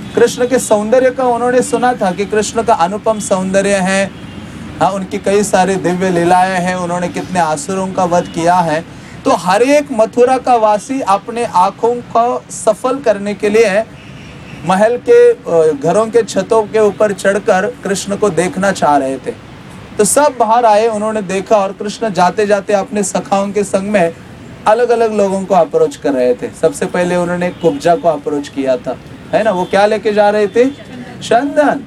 कृष्ण के सौंदर्य का उन्होंने सुना था कि कृष्ण का अनुपम सौंदर्य है, हाँ, उनकी कई सारी दिव्य लीलाएं हैं, उन्होंने कितने आसुरों का वध किया है। तो हर एक मथुरा का वासी अपने आँखों को सफल करने के लिए महल के घरों के छतों के ऊपर चढ़कर कृष्ण को देखना चाह रहे थे। तो सब बाहर आए, उन्होंने देखा और कृष्ण जाते जाते अपने सखाओं के संग में अलग अलग लोगों को अप्रोच कर रहे थे। सबसे पहले उन्होंने कुब्जा को अप्रोच किया था, है ना। वो क्या लेके जा रहे थे? चंदन।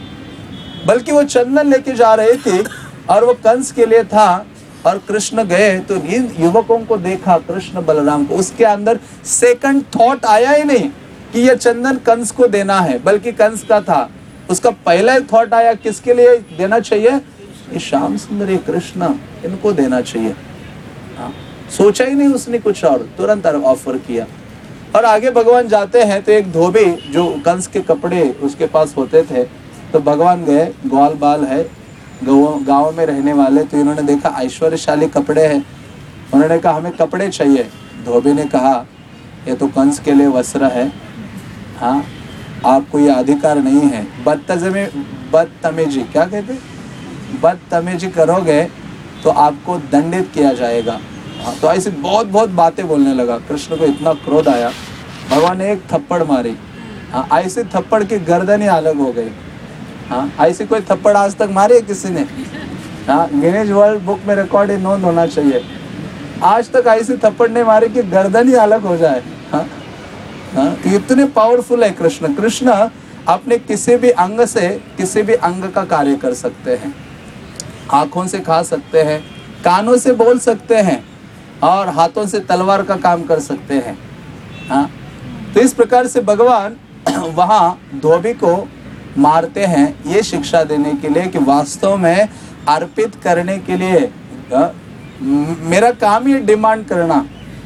बल्कि वो चंदन लेके जा रहे थे और वो कंस के लिए था। और कृष्ण गए तो इन युवकों को देखा, कृष्ण बलराम को, उसके अंदर सेकंड थॉट आया ही नहीं कि ये चंदन कंस को देना है, बल्कि कंस का था। उसका पहला थॉट आया किसके लिए देना चाहिए? ये श्याम सुंदर कृष्ण, इनको देना चाहिए। हाँ, सोचा ही नहीं उसने कुछ और, तुरंत ऑफर किया। और आगे भगवान जाते हैं तो एक धोबी जो कंस के कपड़े उसके पास होते थे, तो भगवान गए, ग्वाल बाल है, गाँव में रहने वाले, तो इन्होंने देखा ऐश्वर्यशाली कपड़े हैं, उन्होंने कहा हमें कपड़े चाहिए। धोबी ने कहा ये तो कंस के लिए वस्त्र है, हाँ, आपको ये अधिकार नहीं है। बदतमीजी बदतमीजी क्या कहते बदतमीजी करोगे तो आपको दंडित किया जाएगा। हाँ, तो ऐसी बहुत बहुत बातें बोलने लगा। कृष्ण को इतना क्रोध आया, भगवान ने एक थप्पड़ मारी। हाँ, ऐसे थप्पड़ की गर्दन ही अलग हो गई। हाँ, ऐसी कोई थप्पड़ आज तक मारी है किसी ने? हाँ, गिनीज वर्ल्ड बुक में रिकॉर्ड नोंद होना चाहिए। आज तक ऐसी थप्पड़ नहीं मारी कि गर्दन ही अलग हो जाए। हाँ, हाँ, तो इतने पावरफुल है कृष्ण। कृष्ण अपने किसी भी अंग से किसी भी अंग का कार्य कर सकते हैं। आँखों से खा सकते हैं, कानों से बोल सकते हैं और हाथों से तलवार का काम कर सकते हैं। हाँ, तो इस प्रकार से भगवान वहाँ धोबी को मारते हैं ये शिक्षा देने के लिए कि वास्तव में अर्पित करने के लिए आ, मेरा काम ही डिमांड करना।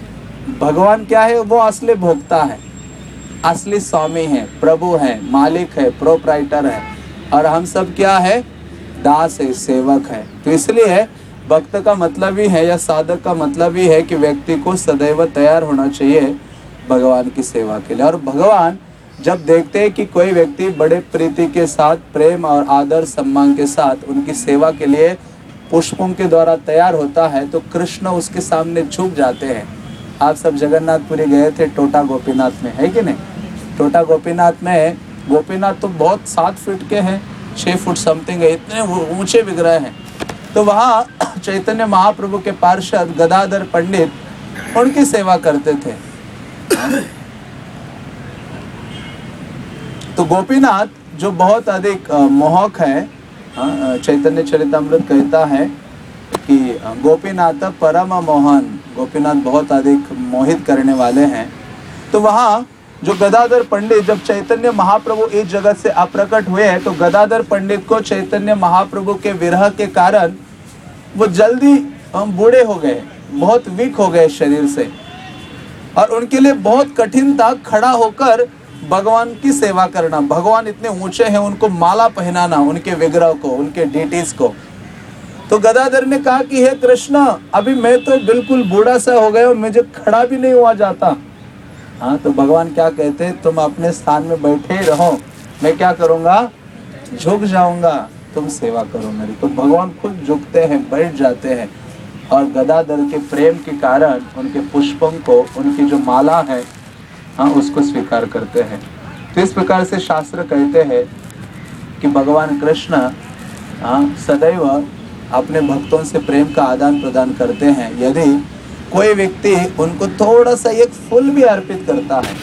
भगवान क्या है? वो असली भोक्ता है, असली स्वामी है, प्रभु है, मालिक है, प्रोप्राइटर है, और हम सब क्या है? दास है, सेवक है। तो इसलिए भक्त का मतलब ही है या साधक का मतलब ही है कि व्यक्ति को सदैव तैयार होना चाहिए भगवान की सेवा के लिए। और भगवान जब देखते हैं कि कोई व्यक्ति बड़े प्रीति के साथ, प्रेम और आदर सम्मान के साथ उनकी सेवा के लिए पुष्पों के द्वारा तैयार होता है, तो कृष्ण उसके सामने झुक जाते हैं। आप सब जगन्नाथपुरी गए थे, टोटा गोपीनाथ में, है कि नहीं? टोटा गोपीनाथ में, गोपीनाथ तो बहुत सात फीट के हैं, छः फुट समथिंग है, इतने ऊंचे विग्रह हैं। तो वहाँ चैतन्य महाप्रभु के पार्षद गदाधर पंडित उनकी सेवा करते थे। तो गोपीनाथ जो बहुत अधिक मोहक है, चैतन्य चरितामृत कहता है कि गोपीनाथ परम मोहन, गोपीनाथ बहुत अधिक मोहित करने वाले हैं। तो वहाँ जो गदाधर पंडित, जब चैतन्य महाप्रभु इस जगत से अप्रकट हुए हैं, तो गदाधर पंडित को चैतन्य महाप्रभु के विरह के कारण वो जल्दी बूढ़े हो गए, बहुत वीक हो गए शरीर से, और उनके लिए बहुत कठिन था खड़ा होकर भगवान की सेवा करना। भगवान इतने ऊंचे हैं, उनको माला पहनाना, उनके विग्रह को, उनके डीटीज को। तो गदाधर ने कहा कि हे कृष्ण, अभी मैं तो बिल्कुल बूढ़ा सा हो गया, मुझे खड़ा भी नहीं हुआ जाता। हाँ, तो भगवान क्या कहते हैं? तुम अपने स्थान में बैठे ही रहो, मैं क्या करूँगा? झुक जाऊंगा, तुम सेवा करो मेरी। तो भगवान खुद झुकते हैं, बैठ जाते हैं, और गदाधर के प्रेम के कारण उनके पुष्पों को, उनकी जो माला है, हाँ, उसको स्वीकार करते हैं। तो इस प्रकार से शास्त्र कहते हैं कि भगवान कृष्ण हाँ सदैव अपने भक्तों से प्रेम का आदान प्रदान करते हैं। यदि कोई व्यक्ति उनको थोड़ा सा एक फूल भी अर्पित करता है,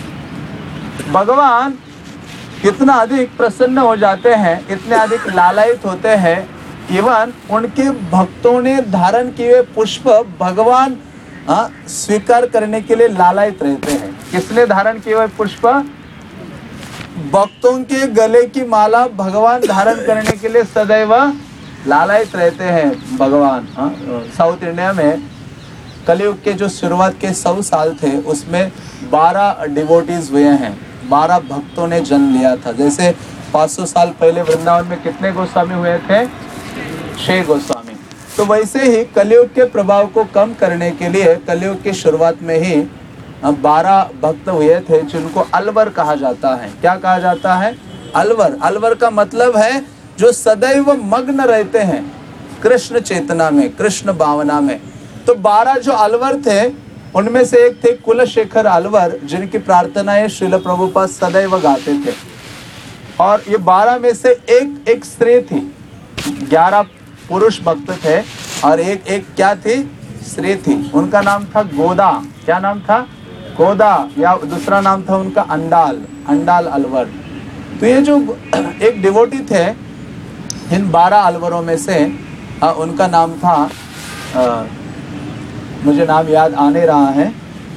भगवान कितना अधिक प्रसन्न हो जाते हैं, इतने अधिक लालायित होते हैं। इवन उनके भक्तों ने धारण किए पुष्प भगवान हाँ स्वीकार करने के लिए लालायित रहते हैं। किसने धारण किए हुए पुष्प? भक्तों के गले की माला भगवान धारण करने के लिए सदैव लालायित रहते हैं भगवान। हाँ, साउथ इंडिया में कलयुग के जो शुरुआत के सौ साल थे, उसमें बारह डिवोटीज हुए हैं, बारह भक्तों ने जन्म लिया था। जैसे पाँच सौ साल पहले वृंदावन में कितने गोस्वामी हुए थे? छह गोस्वामी। तो वैसे ही कलयुग के प्रभाव को कम करने के लिए कलयुग की शुरुआत में ही बारह भक्त हुए थे जिनको अलवर कहा जाता है। क्या कहा जाता है? अलवर। अलवर का मतलब है जो सदैव मग्न रहते हैं कृष्ण चेतना में, कृष्ण भावना में। तो बारह जो अलवर थे उनमें से एक थे कुलशेखर अलवर, जिनकी प्रार्थनाएं श्रील प्रभुपाद सदैव गाते थे। और ये बारह में से एक एक स्त्री थी, ग्यारह पुरुष भक्त थे और एक एक क्या थी? स्त्री थी। उनका नाम था गोदा। क्या नाम था? गोदा, या दूसरा नाम था उनका अंडाल, अंडाल अलवर। तो ये जो एक डिवोटी थे इन बारह अलवरों में से, आ, उनका नाम था, आ, मुझे नाम याद आ नहीं रहा है,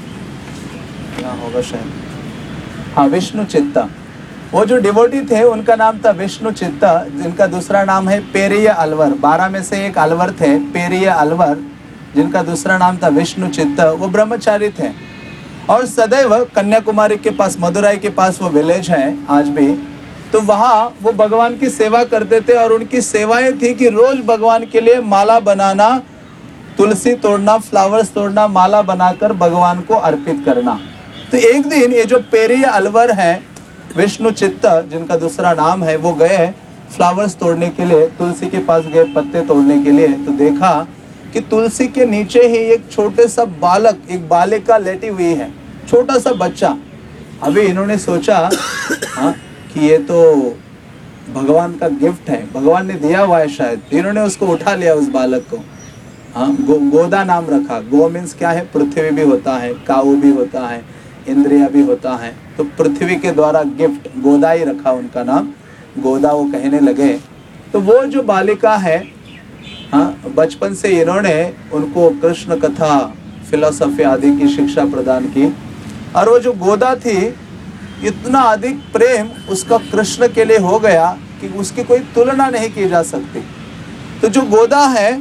क्या होगा शायद, हाँ विष्णु चित्ता। वो जो डिवोटी थे उनका नाम था विष्णु चित्ता, जिनका दूसरा नाम है पेरिय अलवर। बारह में से एक अलवर थे पेरिय अलवर, जिनका दूसरा नाम था विष्णु चित्ता। वो ब्रह्मचारी थे और सदैव कन्याकुमारी के पास, मदुराई के पास वो विलेज है आज भी, तो वहाँ वो भगवान की सेवा करते थे। और उनकी सेवाएं थी कि रोज भगवान के लिए माला बनाना, तुलसी तोड़ना, फ्लावर्स तोड़ना, माला बनाकर भगवान को अर्पित करना। तो एक दिन ये जो पेरिय अलवर है विष्णु चित्ता, जिनका दूसरा नाम है, वो गए फ्लावर्स तोड़ने के लिए, तुलसी के पास गए पत्ते तोड़ने के लिए। तो देखा कि तुलसी के नीचे ही एक छोटे सा बालक, एक बालिका लेटी हुई है, छोटा सा बच्चा। अभी इन्होंने सोचा हाँ कि ये तो भगवान का गिफ्ट है, भगवान ने दिया हुआ है शायद। इन्होंने उसको उठा लिया, उस बालक को। हाँ गो, गोदा नाम रखा। गो मीन्स क्या है? पृथ्वी भी होता है, काऊ भी होता है, इंद्रिया भी होता है। तो पृथ्वी के द्वारा गिफ्ट, गोदा ही रखा उनका नाम, गोदा वो कहने लगे। तो वो जो बालिका है, हाँ बचपन से इन्होंने उनको कृष्ण कथा, फिलोसफी आदि की शिक्षा प्रदान की। और वो जो गोदा थी, इतना अधिक प्रेम उसका कृष्ण के लिए हो गया कि उसकी कोई तुलना नहीं की जा सकती। तो जो गोदा है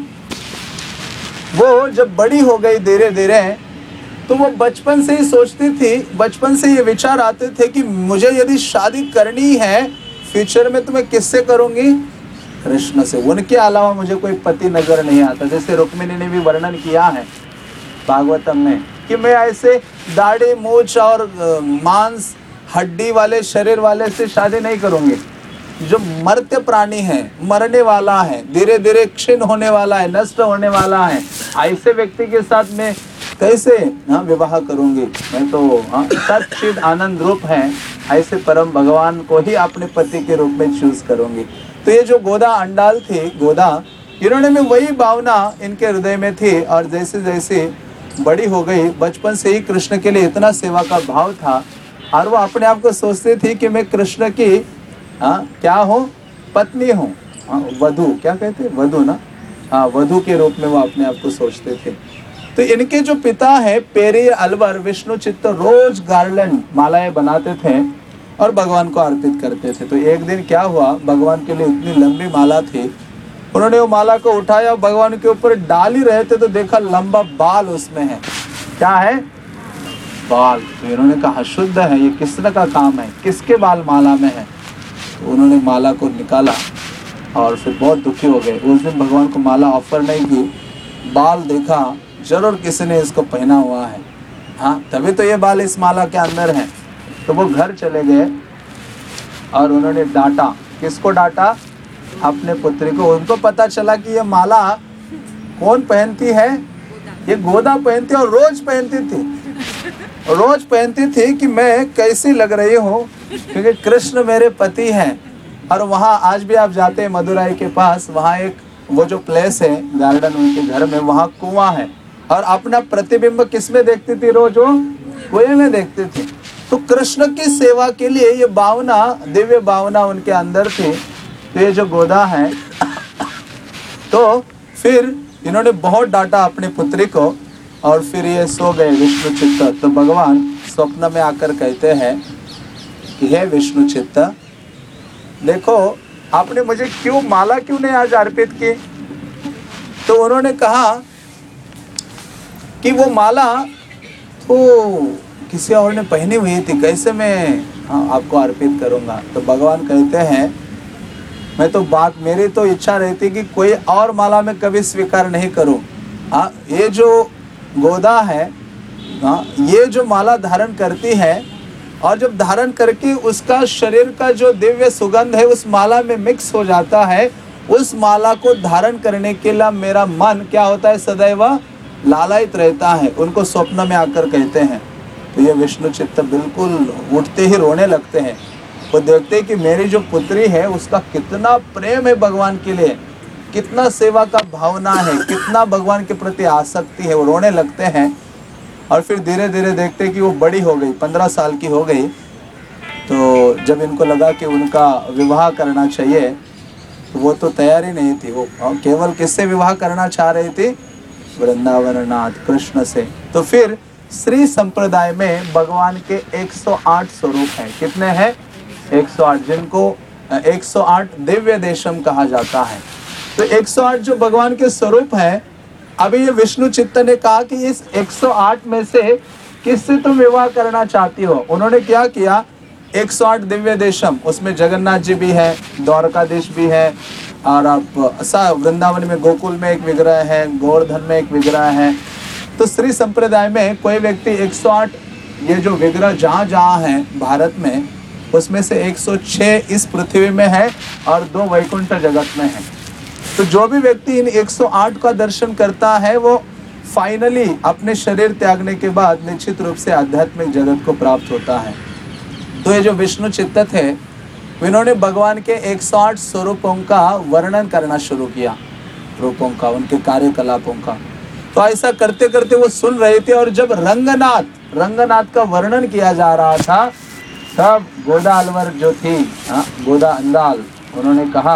वो जब बड़ी हो गई धीरे धीरे, तो वो बचपन से ही सोचती थी, बचपन से ये विचार आते थे कि मुझे यदि शादी करनी है फ्यूचर में तो मैं किससे करूंगी? कृष्ण से। उनके अलावा मुझे कोई पति नजर नहीं आता। जैसे रुक्मिणी ने भी वर्णन किया है भागवतम में कि मैं ऐसे दाढ़ी मूछ और मांस हड्डी वाले शरीर वाले से शादी नहीं करूंगी। जो मर्त्य प्राणी है, मरने वाला है, धीरे धीरे क्षीण होने वाला है, नष्ट होने वाला है, ऐसे व्यक्ति के साथ में कैसे हाँ विवाह करूंगी? मैं तो हाँ सच्चिद आनंद रूप है, ऐसे परम भगवान को ही अपने पति के रूप में चूज करूंगी। तो ये जो गोदा अंडाल थी, गोदा, इन्होंने में वही भावना इनके हृदय में थी। और जैसे जैसे बड़ी हो गई, बचपन से ही कृष्ण के लिए इतना सेवा का भाव था। और वो अपने आप को सोचती थी कि मैं कृष्ण की हाँ क्या हूँ? पत्नी हूँ, हाँ वधू, क्या कहते? वधू ना, हाँ वधू के रूप में वो अपने आप को सोचते थे। तो इनके जो पिता है पेरिय अलवर विष्णु चित्त, रोज गार्लैंड, मालाएं बनाते थे और भगवान को अर्पित करते थे। तो एक दिन क्या हुआ, भगवान के लिए इतनी लंबी माला थी, उन्होंने वो माला को उठाया, भगवान के ऊपर डाल ही रहे थे तो देखा लंबा बाल उसमें है। क्या है? बाल। तो इन्होंने कहा शुद्ध है, ये किसने का काम है, किसके बाल माला में है? तो उन्होंने माला को निकाला और फिर बहुत दुखी हो गए। उस दिन भगवान को माला ऑफर नहीं की, बाल देखा जरूर किसी ने इसको पहना हुआ है, हाँ तभी तो ये बाल इस माला के अंदर है। तो वो घर चले गए और उन्होंने डांटा। किसको डांटा? अपने पुत्री को। उनको पता चला कि ये माला कौन पहनती है? ये गोदा पहनती और रोज पहनती थी, रोज पहनती थी कि मैं कैसी लग रही हूँ, क्योंकि कृष्ण मेरे पति हैं। और वहाँ आज भी आप जाते हैं मदुराई के पास, वहाँ एक वो जो प्लेस है गार्डन उनके घर में, वहाँ कुआं है। और अपना प्रतिबिंब किस में देखती थी? रोज वो कुएं में देखती थी। तो कृष्ण की सेवा के लिए ये भावना, दिव्य भावना उनके अंदर थी। तो ये जो गोदा है, तो फिर इन्होंने बहुत डांटा अपनी पुत्री को और फिर ये सो गए विष्णु चित्त। तो भगवान स्वप्न में आकर कहते हैं कि हे विष्णु चित्त, देखो आपने मुझे क्यों माला क्यों नहीं आज अर्पित की? तो उन्होंने कहा कि वो माला तो किसी और ने पहनी हुई थी, कैसे मैं हाँ, आपको अर्पित करूंगा? तो भगवान कहते हैं मैं तो बात, मेरी तो इच्छा रहती कि कोई और माला में कभी स्वीकार नहीं करूं। हाँ ये जो गोदा है हाँ, ये जो माला धारण करती है और जब धारण करके उसका शरीर का जो दिव्य सुगंध है उस माला में मिक्स हो जाता है, उस माला को धारण करने के लिए मेरा मन क्या होता है, सदैव लालायित रहता है। उनको स्वप्न में आकर कहते हैं। तो ये विष्णु चित्त बिल्कुल उठते ही रोने लगते हैं। वो देखते हैं कि मेरी जो पुत्री है उसका कितना प्रेम है भगवान के लिए, कितना सेवा का भावना है, कितना भगवान के प्रति आसक्ति है। वो रोने लगते हैं और फिर धीरे धीरे देखते हैं कि वो बड़ी हो गई, पंद्रह साल की हो गई। तो जब इनको लगा कि उनका विवाह करना चाहिए तो वो तो तैयार ही नहीं थी। वो केवल किससे विवाह करना चाह रही थी, वृंदावन नाथ कृष्ण से। तो फिर श्री संप्रदाय में भगवान के एक सौ आठ स्वरूप हैं। कितने हैं? एक सौ आठ, जिनको एक सौ आठ दिव्य देशम कहा जाता है। तो एक सौ आठ जो भगवान के स्वरूप हैं, अभी ये विष्णु चित्त ने कहा कि इस एक सौ आठ में से किससे तुम विवाह करना चाहती हो। उन्होंने क्या किया, एक सौ आठ दिव्य देशम, उसमें जगन्नाथ जी भी है, द्वारकाधीश भी है, और आप सा वृंदावन में गोकुल में एक विग्रह है, गोवर्धन में एक विग्रह है। तो श्री संप्रदाय में कोई व्यक्ति एक सौ आठ ये जो विग्रह जहाँ जहाँ है भारत में, उसमें से एक सौ छह इस पृथ्वी में है और दो वैकुंठ जगत में है। तो जो भी व्यक्ति इन एक सौ आठ का दर्शन करता है वो फाइनली अपने शरीर त्यागने के बाद निश्चित रूप से आध्यात्मिक जगत को प्राप्त होता है। तो ये जो विष्णु चित्त थे, इन्होंने भगवान के एक सौ आठ स्वरूपों का वर्णन करना शुरू किया, रूपों का, उनके कार्यकलापों का। तो ऐसा करते करते वो सुन रहे थे, और जब रंगनाथ रंगनाथ का वर्णन किया जा रहा था तब गोदा अलवर जो थी, हाँ, गोदा अंदाल, उन्होंने कहा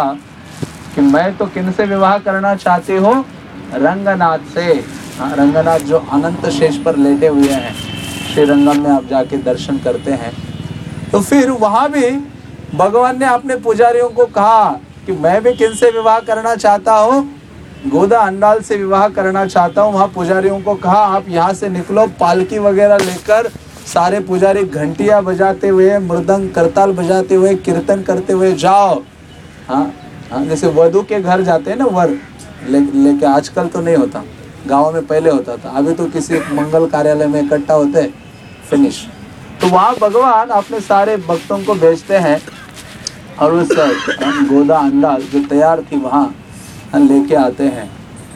कि मैं तो किन से विवाह करना चाहती हूँ, रंगनाथ से। हाँ, रंगनाथ जो अनंत शेष पर लेटे हुए हैं, श्री रंगम में आप जाके दर्शन करते हैं। तो फिर वहाँ भी भगवान ने अपने पुजारियों को कहा कि मैं भी किन से विवाह करना चाहता हूँ, गोदा अंडाल से विवाह करना चाहता हूँ। वहाँ पुजारियों को कहा आप यहाँ से निकलो, पालकी वगैरह लेकर सारे पुजारी घंटियाँ बजाते हुए, मृदंग करताल बजाते हुए, कीर्तन करते हुए जाओ। हाँ हाँ, जैसे वधू के घर जाते हैं ना वर ले लेके, आजकल तो नहीं होता, गाँव में पहले होता था, अभी तो किसी मंगल कार्यालय में इकट्ठा होते हैं, फिनिश। तो वहाँ भगवान अपने सारे भक्तों को भेजते हैं और उस गोदा अंडाल जो तैयार थी वहाँ लेके आते हैं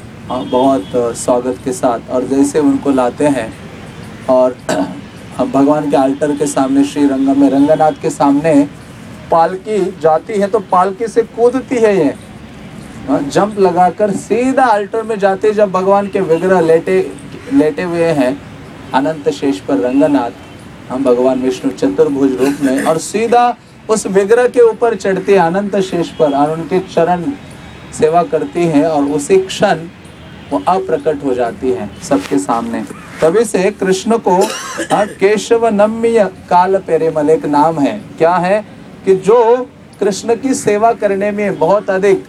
बहुत स्वागत के साथ। और जैसे उनको लाते हैं और भगवान के आल्टर के सामने, श्री रंगम में रंगनाथ के सामने पालकी जाती है, तो पालकी से कूदती है ये, जंप लगाकर सीधा आल्टर में जाते। जब भगवान के विग्रह लेटे लेटे हुए हैं अनंत शेष पर रंगनाथ, हम भगवान विष्णु चतुर्भुज रूप में, और सीधा उस विग्रह के ऊपर चढ़ती है अनंत शेष पर और उनके चरण सेवा करती है, और उसी क्षण वो अप्रकट हो जाती है सबके सामने। तभी से कृष्ण को केशव नम्य काल पेरेमल एक नाम है। क्या है कि जो कृष्ण की सेवा करने में बहुत अधिक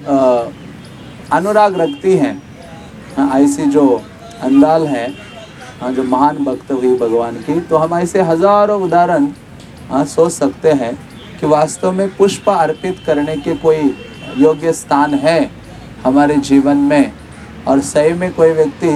अनुराग रखती हैं, ऐसी जो अंदाल है, जो महान भक्त हुई भगवान की। तो हम ऐसे हजारों उदाहरण सोच सकते हैं कि वास्तव में पुष्प अर्पित करने के कोई योग्य स्थान है हमारे जीवन में। और सही में कोई व्यक्ति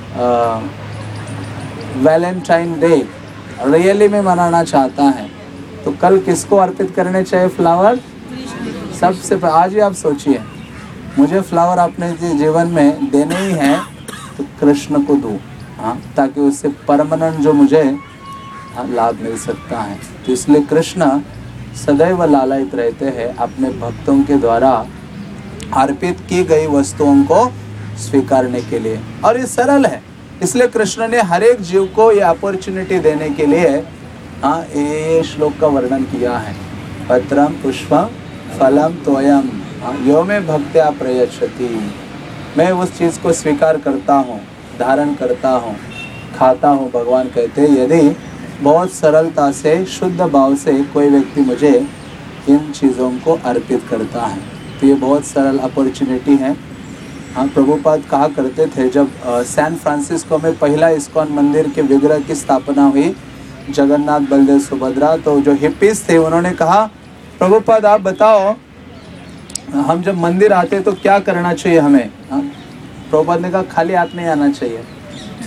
वैलेंटाइन डे रियली में मनाना चाहता है तो कल किसको अर्पित करने चाहिए फ्लावर? सबसे पहले आज ही आप सोचिए, मुझे फ्लावर अपने जीवन में देने ही है तो कृष्ण को दूँ, हाँ, ताकि उससे परमानेंट जो मुझे हाँ, लाभ मिल सकता है। तो इसलिए कृष्ण सदैव लालायित रहते हैं अपने भक्तों के द्वारा अर्पित की गई वस्तुओं को स्वीकारने के लिए। और ये सरल है, इसलिए कृष्ण ने हर एक जीव को ये अपॉर्चुनिटी देने के लिए हाँ ये श्लोक का वर्णन किया है। पत्रम पुष्पम फलम तोयम यो में भक्त्या प्रयच्छति। मैं उस चीज़ को स्वीकार करता हूँ, धारण करता हूँ, खाता हूँ। भगवान कहते हैं यदि बहुत सरलता से, शुद्ध भाव से कोई व्यक्ति मुझे इन चीज़ों को अर्पित करता है तो ये बहुत सरल अपॉर्चुनिटी है। हाँ, प्रभुपाद कहा करते थे जब सैन फ्रांसिस्को में पहला इस्कॉन मंदिर के विग्रह की स्थापना हुई, जगन्नाथ बलदेव सुभद्रा, तो जो हिप्पीज थे उन्होंने कहा प्रभुपाद आप बताओ हम जब मंदिर आते तो क्या करना चाहिए हमें? हाँ, प्रभुपाद ने कहा खाली हाथ नहीं आना चाहिए।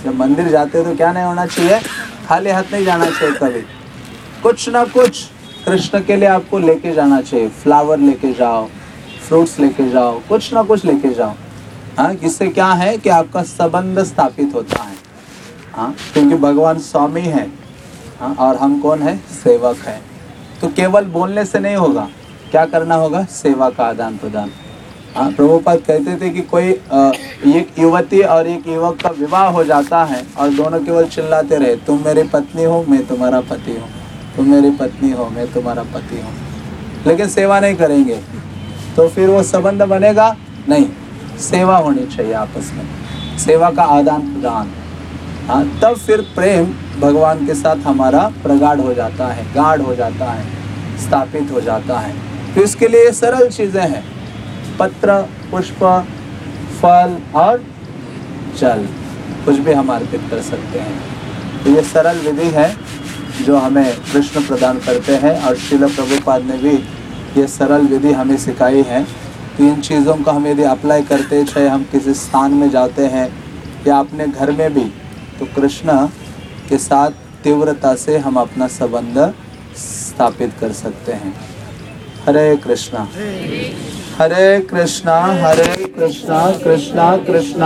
जब मंदिर जाते हो तो क्या नहीं होना चाहिए, खाली हाथ नहीं जाना चाहिए कभी, कुछ ना कुछ कृष्ण के लिए आपको लेके जाना चाहिए। फ्लावर लेके जाओ, फ्रूट्स लेके जाओ, कुछ ना कुछ लेके जाओ। हाँ, इससे क्या है कि आपका संबंध स्थापित होता है। हाँ, क्योंकि भगवान स्वामी है, हाँ, और हम कौन है, सेवक है। तो केवल बोलने से नहीं होगा, क्या करना होगा, सेवा का आदान प्रदान। हाँ, प्रभुपाद कहते थे कि कोई एक युवती और एक युवक का विवाह हो जाता है और दोनों केवल चिल्लाते रहे, तुम मेरी पत्नी हो, मैं तुम्हारा पति हूँ, तुम मेरी पत्नी हो, मैं तुम्हारा पति हूँ, लेकिन सेवा नहीं करेंगे, तो फिर वो संबंध बनेगा नहीं। सेवा होनी चाहिए आपस में, सेवा का आदान प्रदान। हाँ, तब फिर प्रेम भगवान के साथ हमारा प्रगाढ़ हो जाता है, गाढ़ हो जाता है, स्थापित हो जाता है। तो इसके लिए सरल चीज़ें हैं, पत्र, पुष्प, फल और जल, कुछ भी हम अर्पित कर सकते हैं। तो ये सरल विधि है जो हमें कृष्ण प्रदान करते हैं, और श्रील प्रभुपाद ने भी ये सरल विधि हमें सिखाई है। तो इन चीज़ों को हम यदि अप्लाई करते, चाहे हम किसी स्थान में जाते हैं या अपने घर में भी, तो कृष्ण के साथ तीव्रता से हम अपना संबंध स्थापित कर सकते हैं। हरे कृष्णा हरे कृष्णा हरे कृष्णा कृष्णा कृष्णा